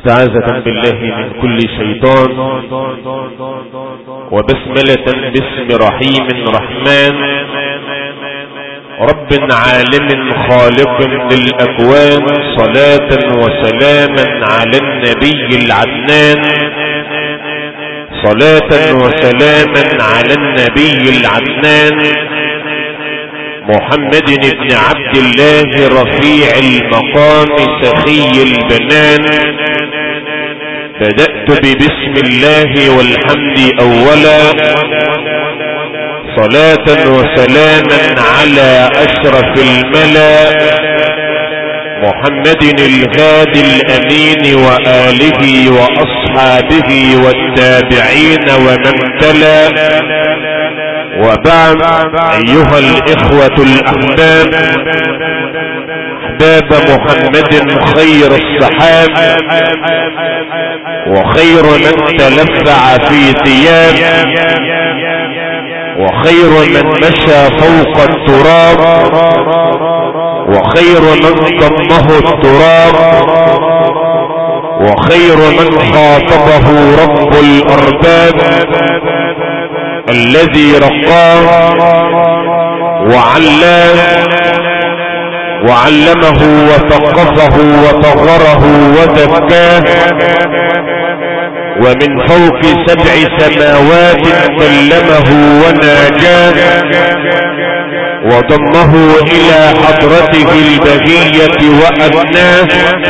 استعاذة بالله من كل شيطان، وبسملة باسم رحيم رحمن، رب عالم خالق للأكوان، صلاة وسلاما على النبي العدنان، صلاة وسلاما على النبي العدنان محمد بن عبد الله رفيع المقام سخي البنان. بدأت ببسم الله والحمد أولا، صلاة وسلاما على أشرف الملا محمد الهادي الأمين وآله وأصحابه والتابعين ومن تلا. وبعد، أيها الإخوة الأحباب، أحباب محمد خير الصحاب وخير من تلفع في ثياب وخير من مشى فوق التراب وخير من ضمه التراب وخير من خاطبه رب الأرباب الذي رقاه وعلمه وثقفه وطهره وزكاه، ومن فوق 7 سماوات كلمه وناجاه، وضمه إلى حضرته البهية وأدناه،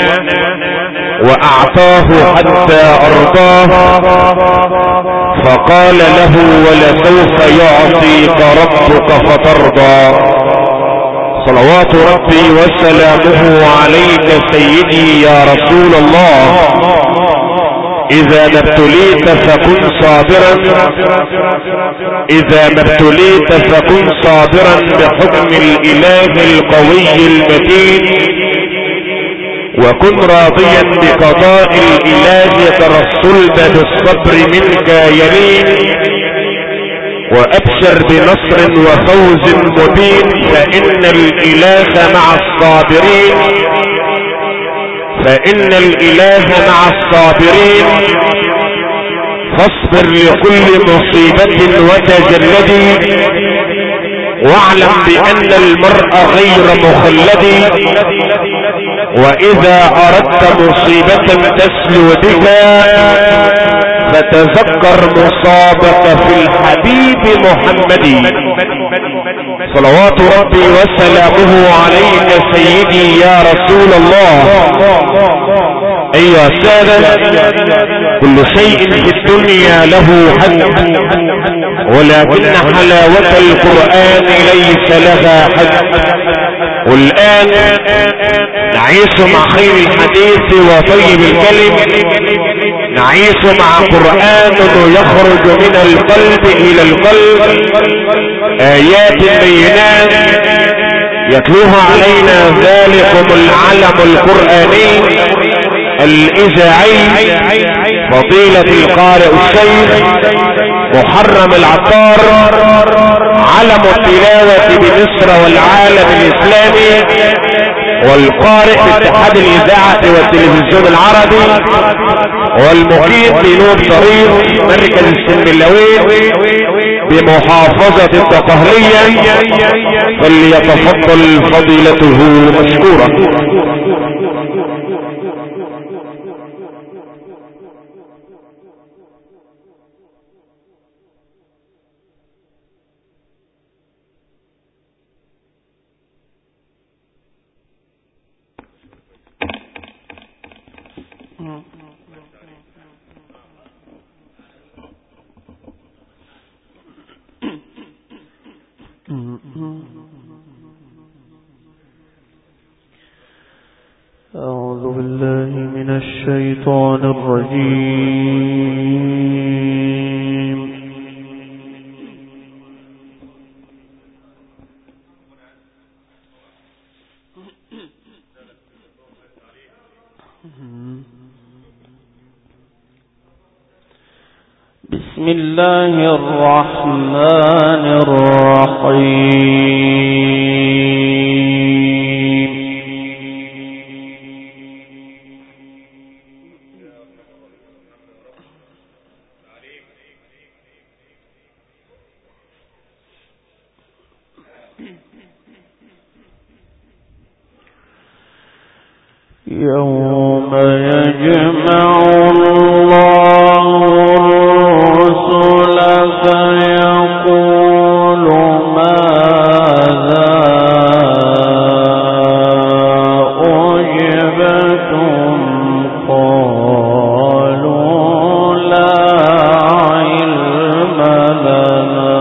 وأعطاه حتى أرضاه، فقال له: ولسوف يعطيك ربك فترضى. صلوات ربي وسلامه عليك سيدي يا رسول الله. إذا ما ابتليت فكن صابرا، إذا ما ابتليت فكن صابرا بحكم الإله القوي المتين، وكن راضيا بقضاء الإله، ترى الصلب بالصبر منك يلين، وأبشر بنصر وفوز مبين، فإن الإله مع الصابرين، فإن الإله مع الصابرين. فاصبر لكل مصيبة وتجلدي، واعلم بأن المرء غير مخلد، وإذا أردت مصيبة تسلو بها فتذكر مصابك في الحبيب محمد. صلوات ربي وسلامه عليك سيدي يا رسول الله. أيها السادة، كل شيء في الدنيا له حد، ولكن حلاوة القرآن ليس لها حد. والآن نعيش مع خير الحديث وطيب الكلم، نعيش مع قرآن يخرج من القلب إلى القلب، آيات بينات يتلوها علينا ذلكم العلم القرآني الإذاعي فضيلة القارئ الشيخ محرم العطار، علم التلاوة بمصر والعالم الإسلامي، والقارئ باتحاد الإذاعة والتلفزيون العربي، والمقيم بنور طريق مركز السنبلاوين بمحافظة الدقهلية، فليتفضل فضيلته مشكورا. أعوذ بالله من الشيطان الرجيم. بسم الله الرحمن الرحيم. يوم يجمع الله الرسل فيقول ماذا أجبتم قالوا لا علم لنا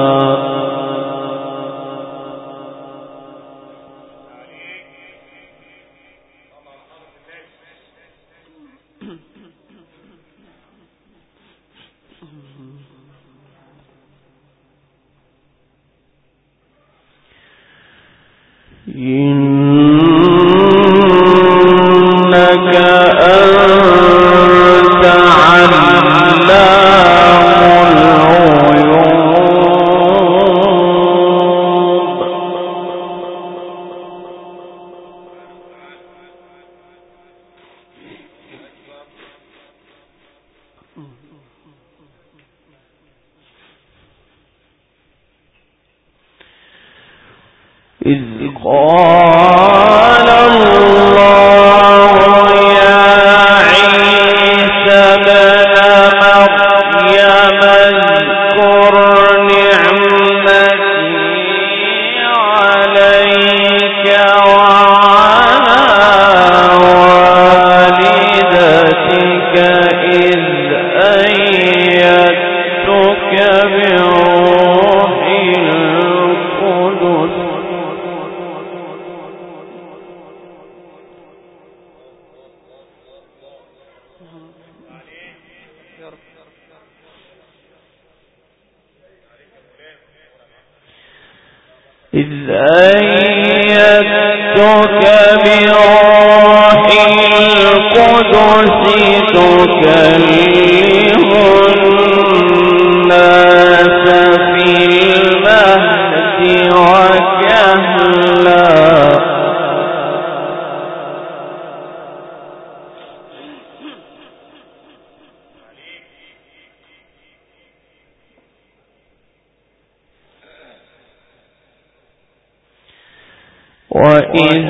إنك أنت علام الغيوب إذ قال الله يا عيسى ابن مريم اذكر نعمتي عليك وعلى والدتك إذ أيدتك بروح القدس إذ أيدتك بروح القدس تكلم الناس في المهد وكهلا وإذ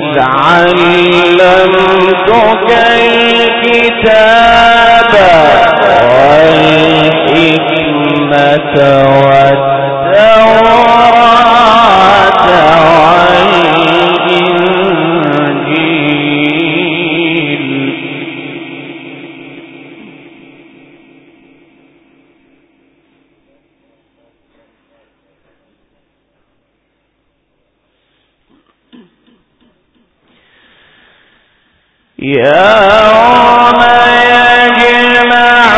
علمتك الكتاب والحكمة والتوراة والإنجيل يوم يجمع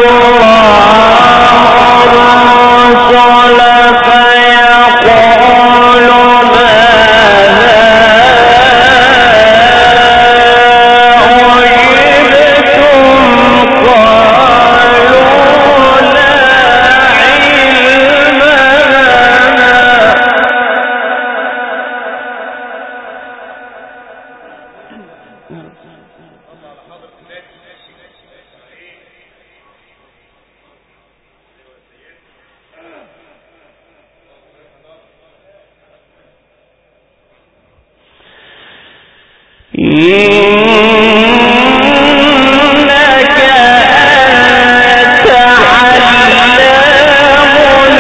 الله الرسل فيقول ماذا أجبتم قالوا لا علم إنك أنت علام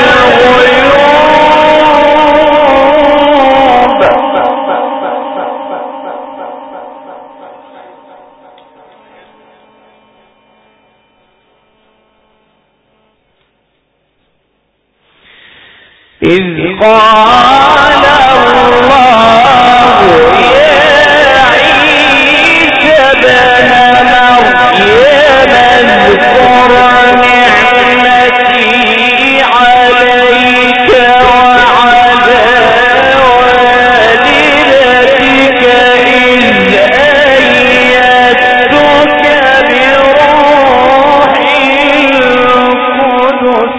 الغيوب إذ قال الله يا عيسى ابن مريم اذكر نعمتي عليك وعلى والدتك إذ أيدتك بروح القدس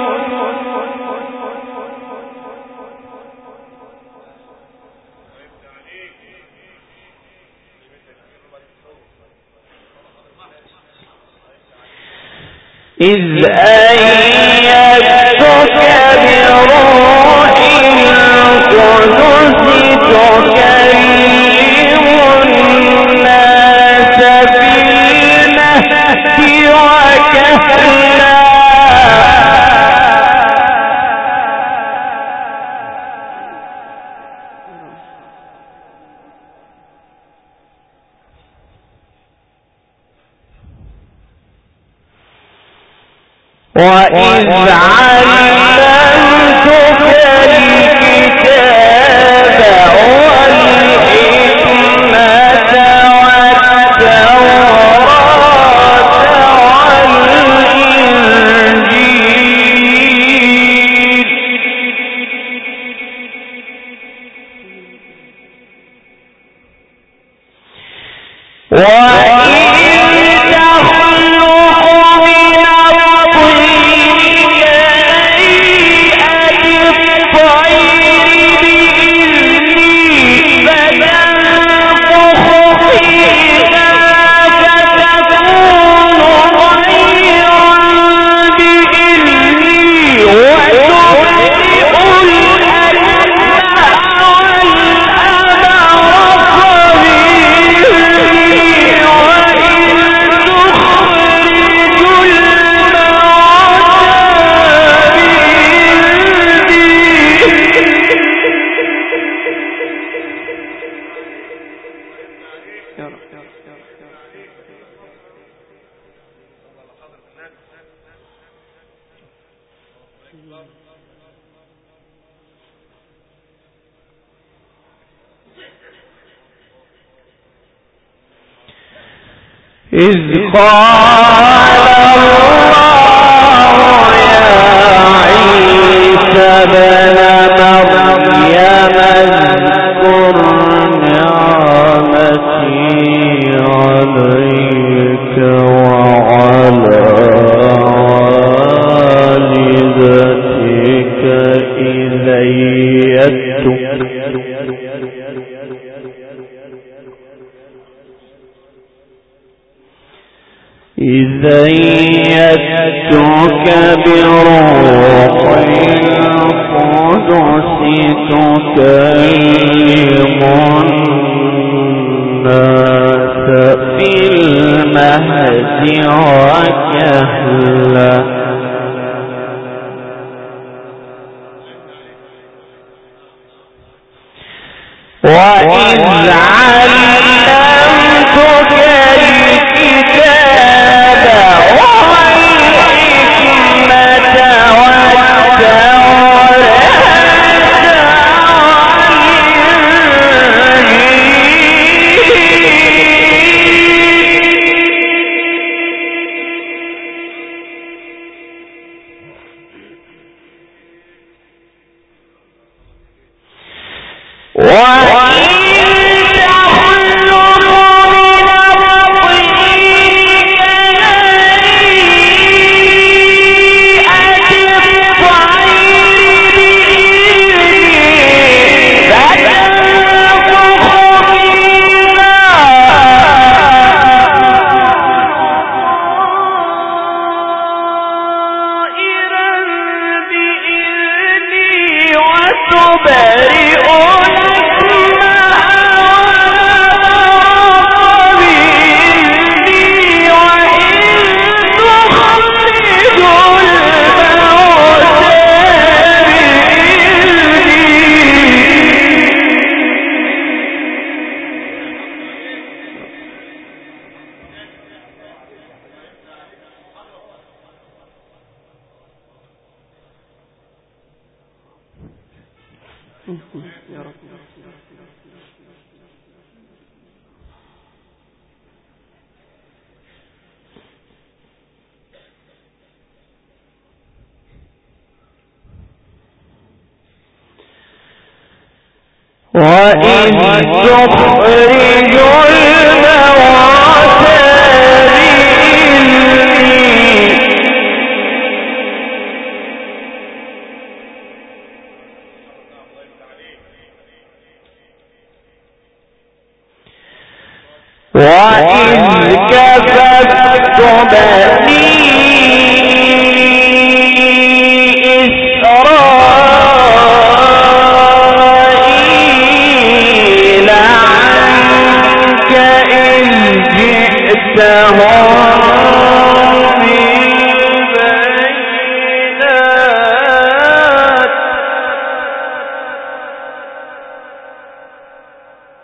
إذ أيدتك بروح القدس تكلم الناس وإذ علمتك الكتاب والحكمة والتوراة والإنجيل إذ قال الله يا عيسى ابن مريم اذكر نعمتي عليك وعلى والدتك إذ أيدتك بروح القدس تكلم الناس في المهد وكهلا وإذ علمتك الكتاب والحكمة وإذ تخرج الموتى بإذني وإذ كففت بني إسرائيل عنك إذ جئتهم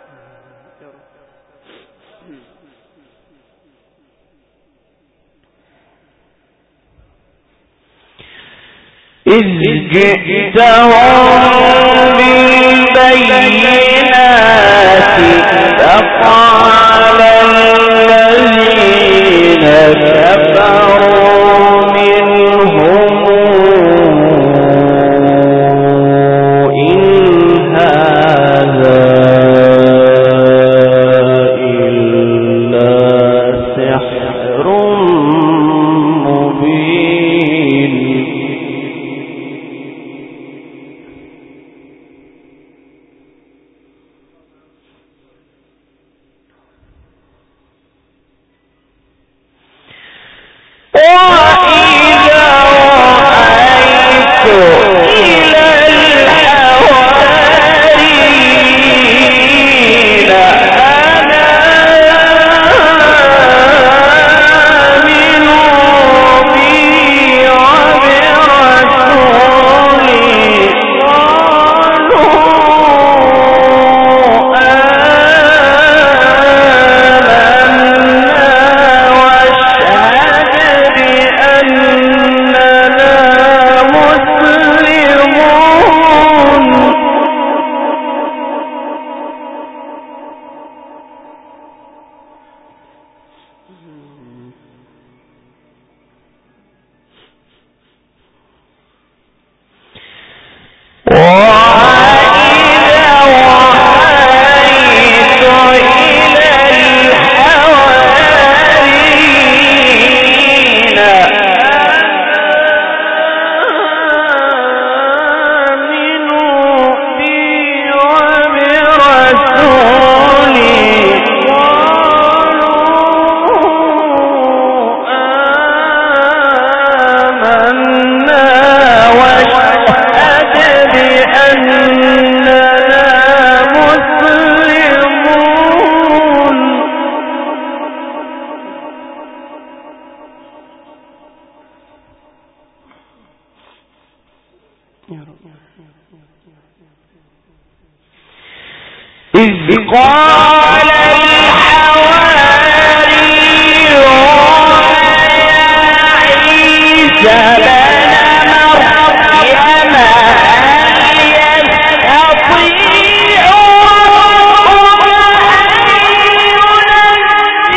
بالبينات إذ جئتهم بالبينات فقال الذين كفروا منهم إن هذا إلا سحر مبين. إذ قال الحواريون يا عيسى بن مريم هل يستطيع ربك أن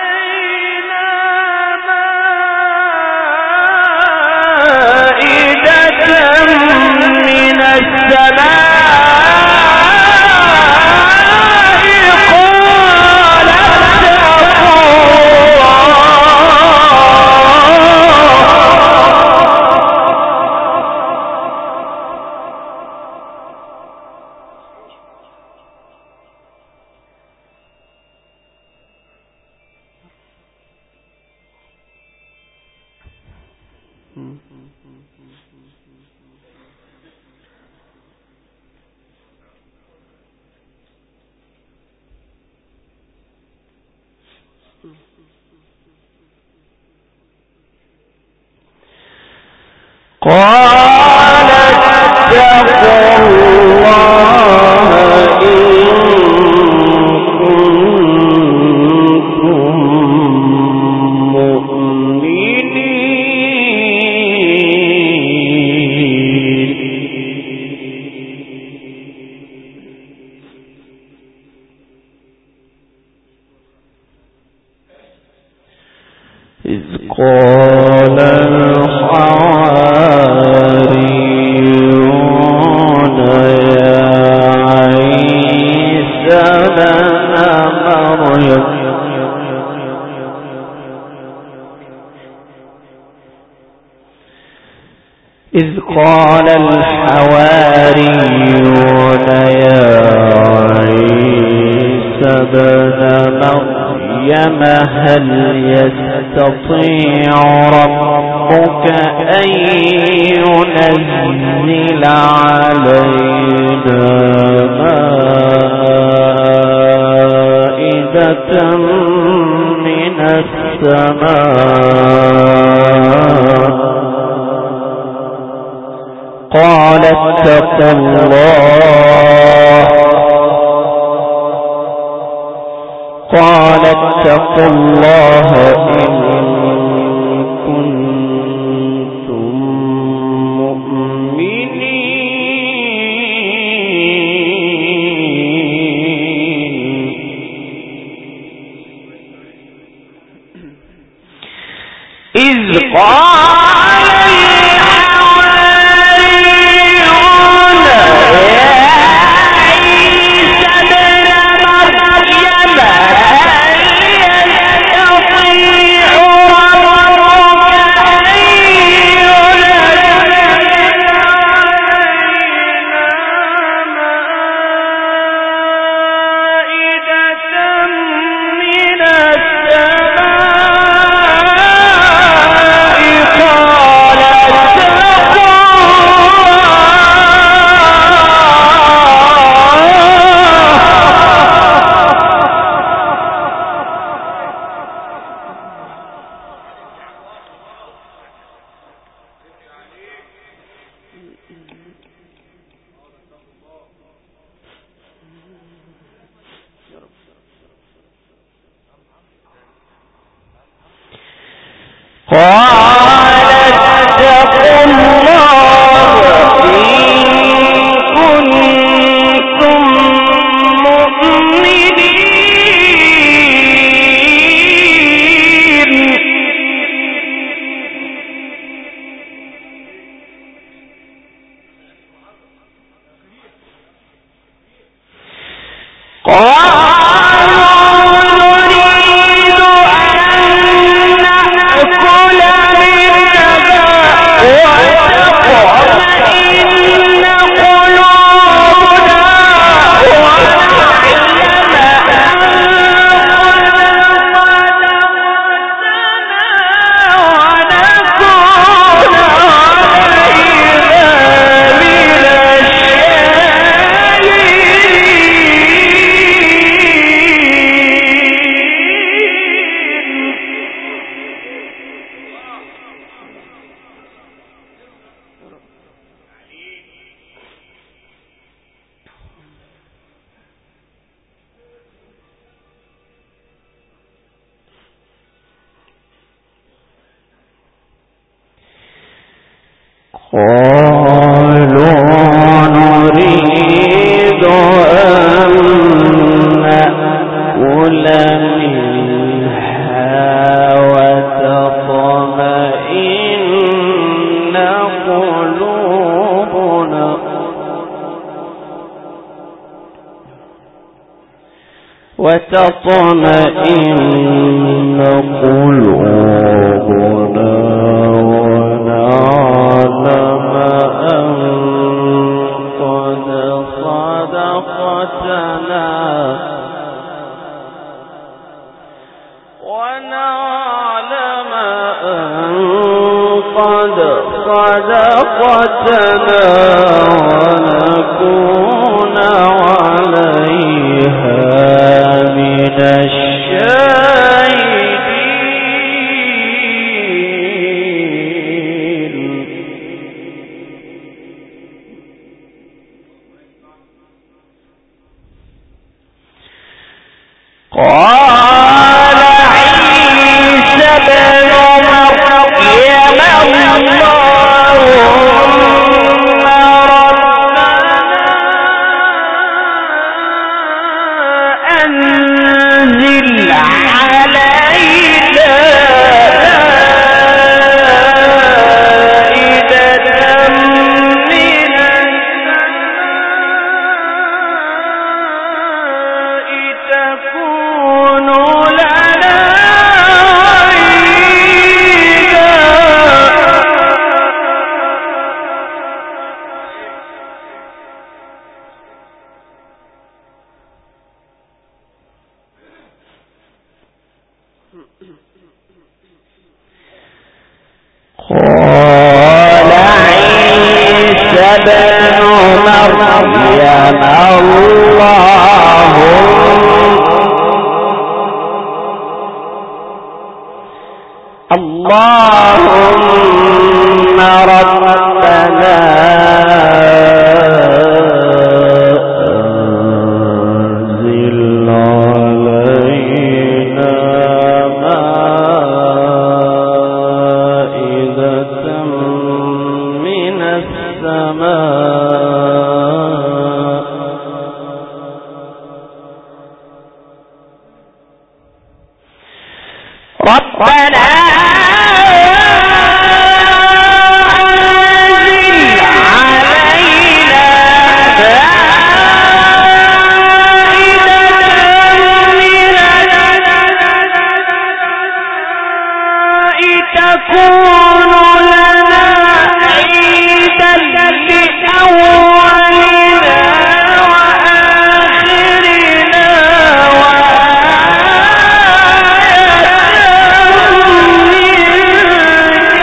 إذا قال اتقوا الله قال الحواريون يا عيسى ابن مريم إذ قال الحواريون يا عيسى ابن مريم هل يستطيع ربك أن ينزل علينا مائدة من السماء قال اتقوا الله إن كنتم مؤمنين إذ قال الحواريون يا عيسى ابن مريم قالوا نريد أن نأكل منها وتطمئن قلوبنا ونعلم أن قد صدقتنا ونكون عليها من الشاهدين. قال عيسى ابن مريم اللهم ربنا أنزل علينا مائدة من السماء تكون لنا عيدا. قال عيسى ابن مريم اللهم ربنا أنزل علينا مائدة من السماء ربنا تكون لنا عيدا لأولنا وآخرنا وآية منك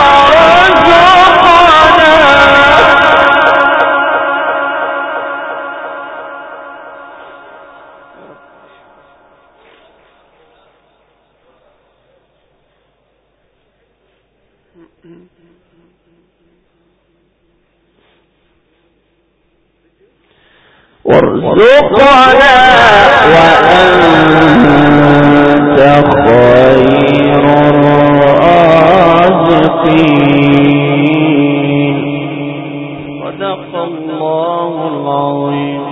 وارزقنا وأنت خير الرازقين. صدق الله العظيم.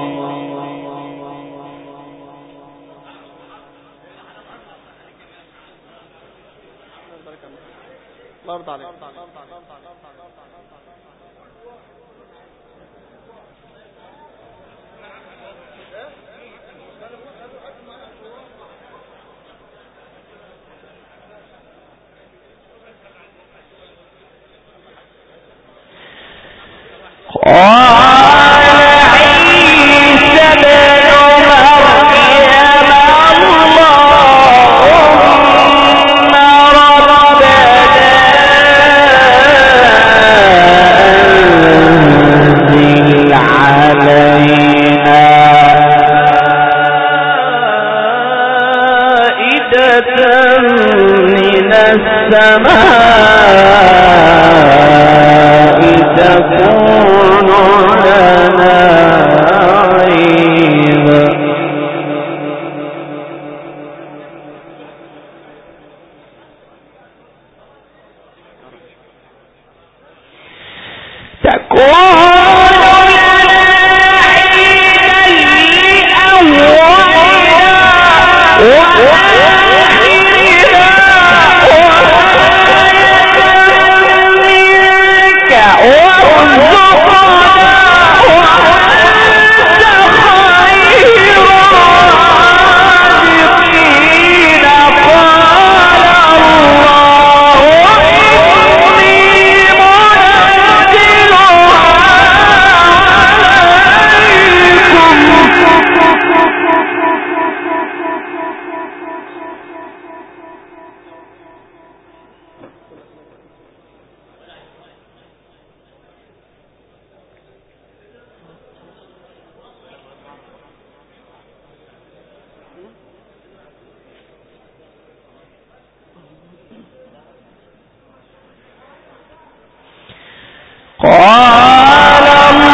قال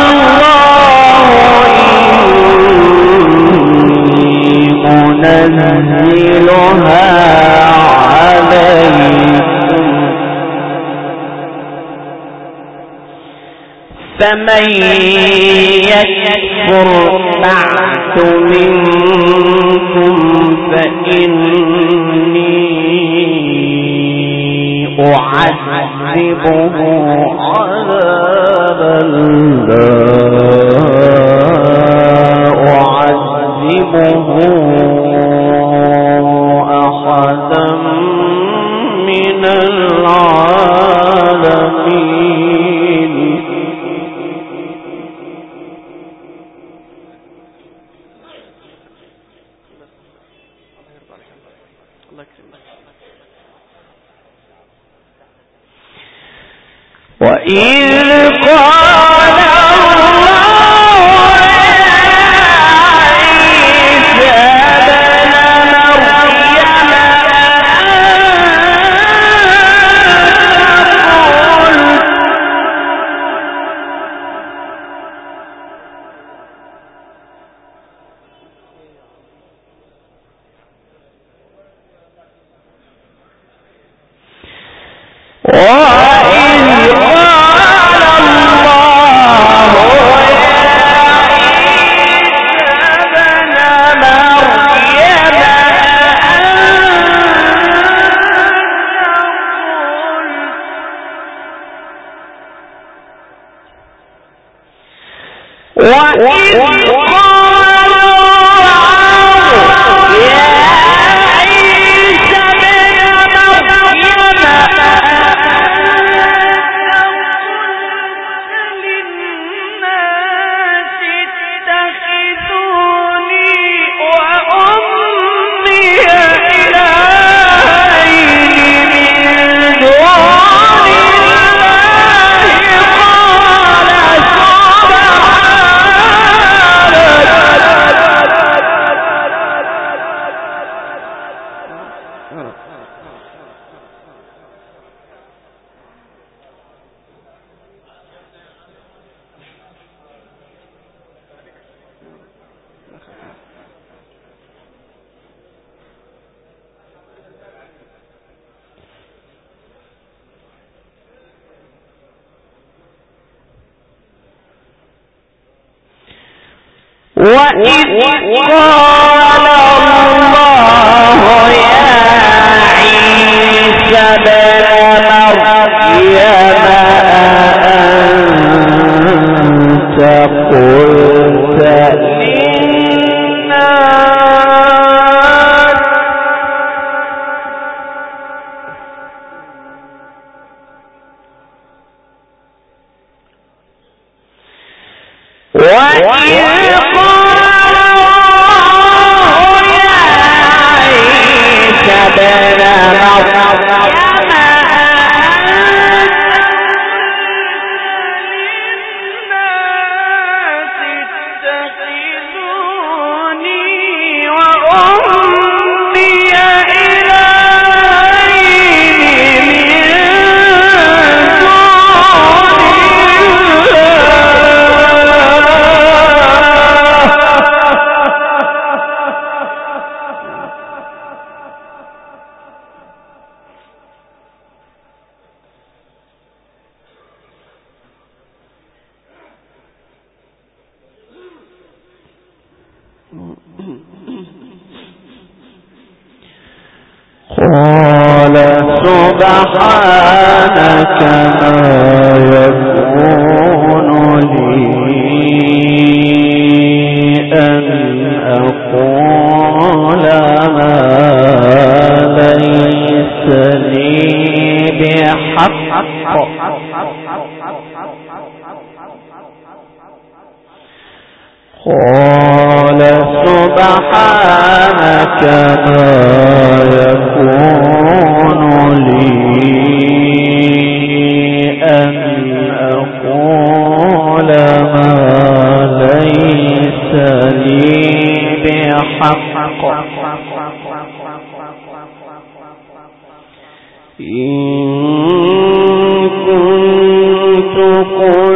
الله إني منزلها عليكم فمن يكفر بعد منكم فإني أعذبه عذابا لا أعذبه أحدا من العالمين. وإذ قال الله عيسى ابن مريم وإذ قال الله يا عيسى ابن مريم أأنت قلت للناس قال سبحانك ما يكون لي أن أقول ما ليس لي بحق قال سبحانك ما يكون لي أن أقول ما ليس لي بحق إن كنت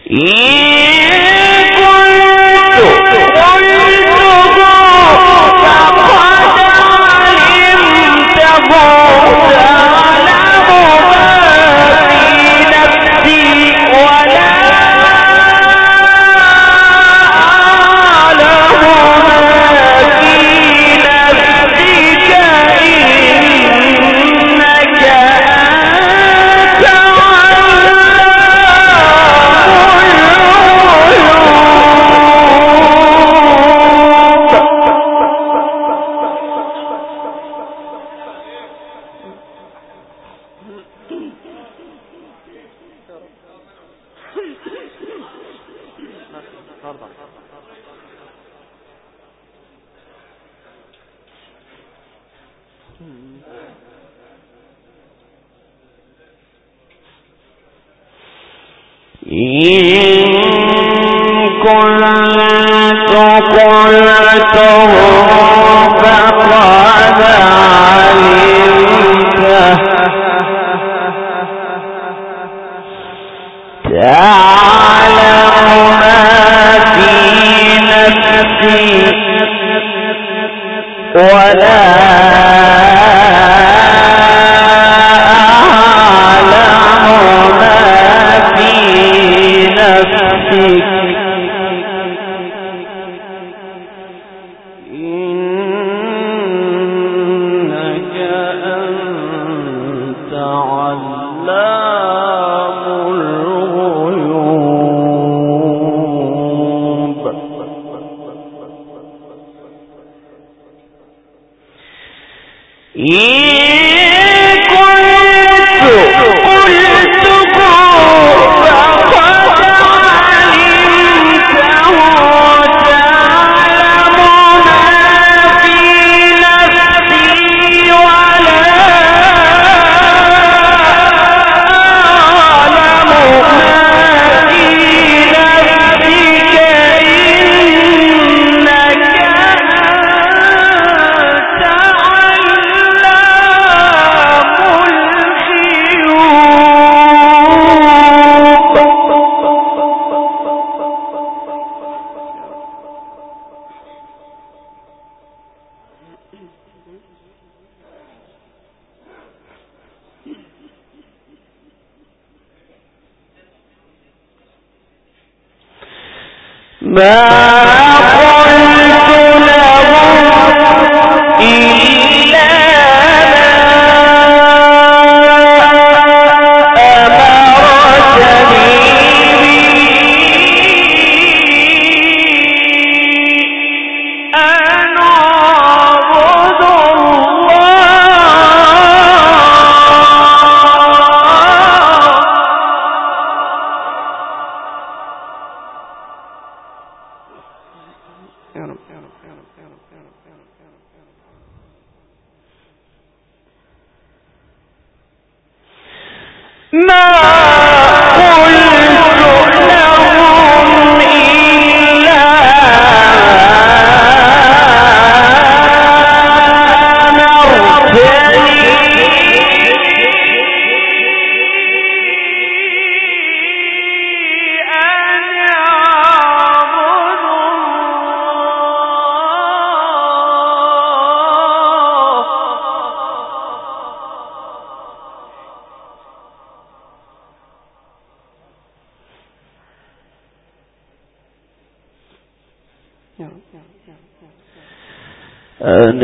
أن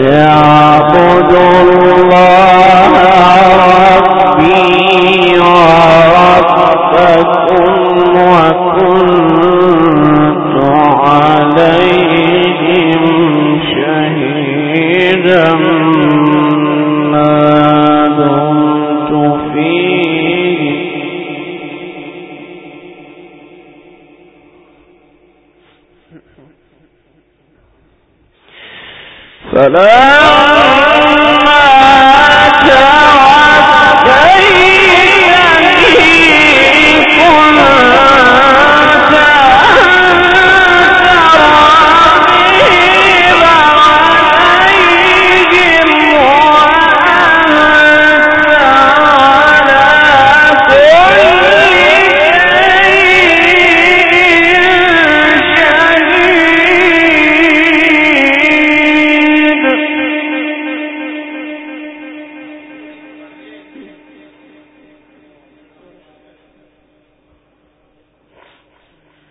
اعبدوا الله ربي وربكم وكنت عليهم شهيدا ما دمت فيه فلما توفيتني كنت أنت الرقيب عليهم وأنت على كل شيء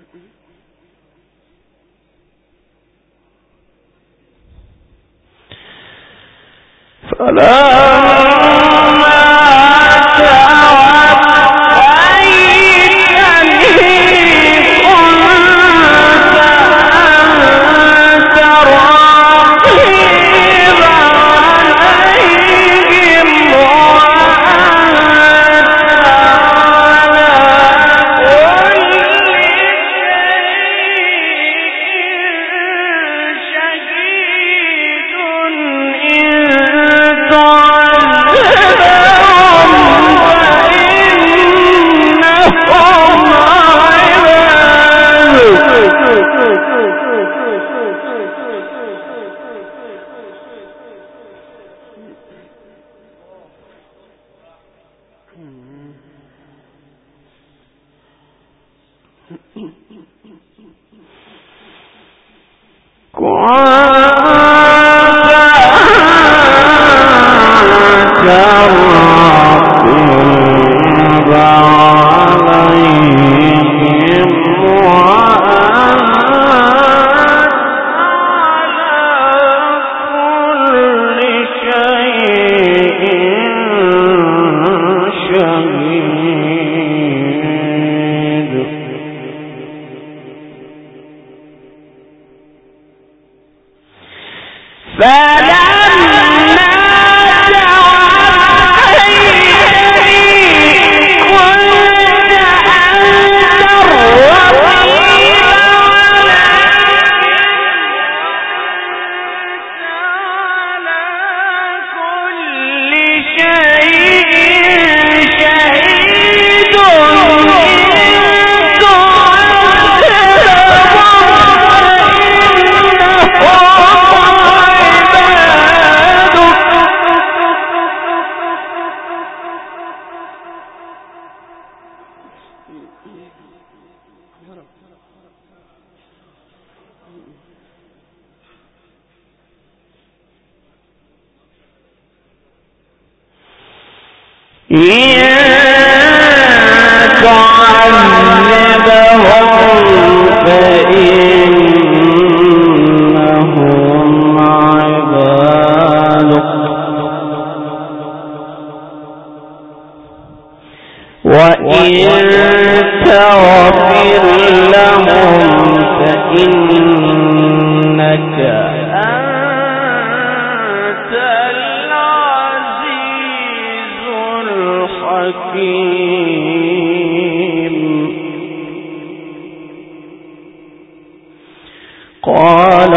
قال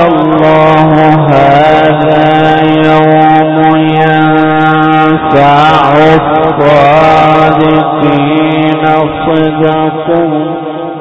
الله هذا يوم ينفع الصادقين صدقهم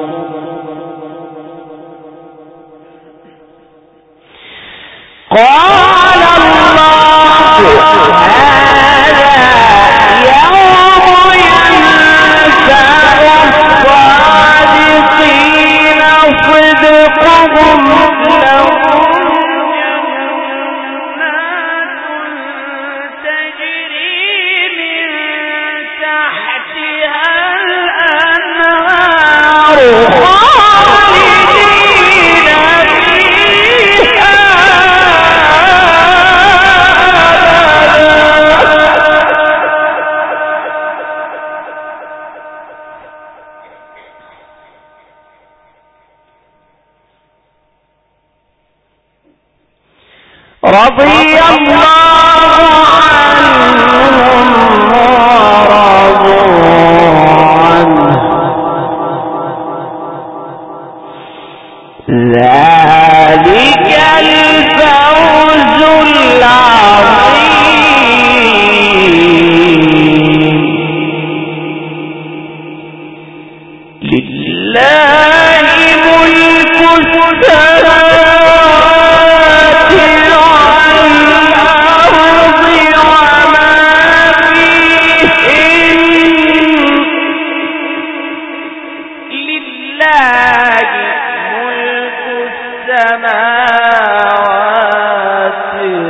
رضي الله عنهم ورضوا عنه ذلك الفوز العظيم لله ملك السماوات والأرض وما فيهن لله ملك السماوات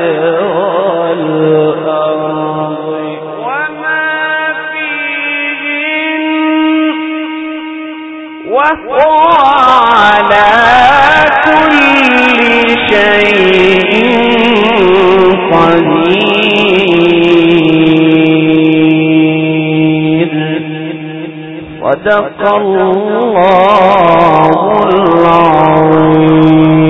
والأرض وما فيهن وهو على كل شيء قدير. صدق الله العظيم.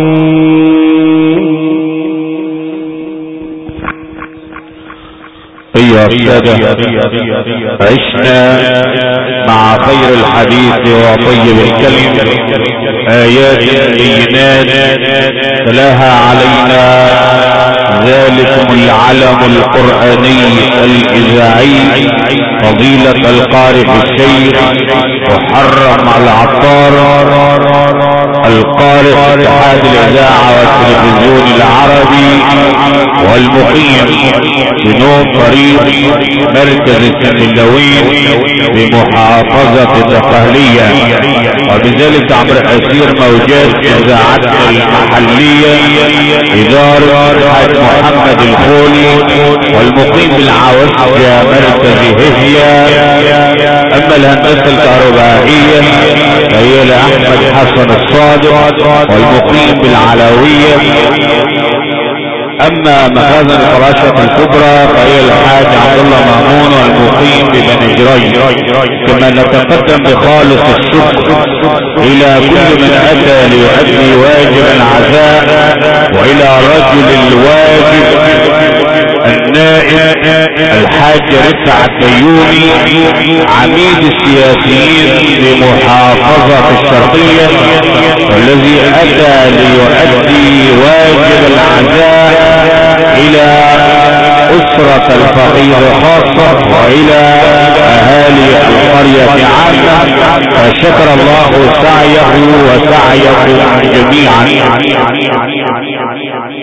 أيها السادة، عشنا مع خير الحديث وطيب الكلم آيات بينات تلاها علينا ذلكم العلم القرآني الإذاعي فضيلة القارئ الشيخ محرم العطار القارئ اتحاد الإذاعة والتلفزيون العربي والمقيم بنوم طريق مركز السملوين بمحافظة الدقهلية، وبذلك عبر أثير موجات إذاعتنا المحلية إدارة الحاج محمد الخولي والمقيم بالعوسجة مركز هجية. أما الهندسة الكهربائية فهي لأحمد حسن الصادق والمقيم بالعلوية. اما مخازن الفراشة الكبرى فهي الحاج عبد الله مامون والمقيم ببني جريج. كما نتقدم بخالص الشكر الى كل من اتى ليؤدي واجب العزاء، والى رجل الواجب النائب الحاج رفعت بيومي عميد السياسيين بمحافظة الشرقية، والذي اتى ليؤدي واجب العزاء الى اسرة الفقير خاصة والى اهالي القرية عامة، فشكر الله سعيه وسعيكم جميعا.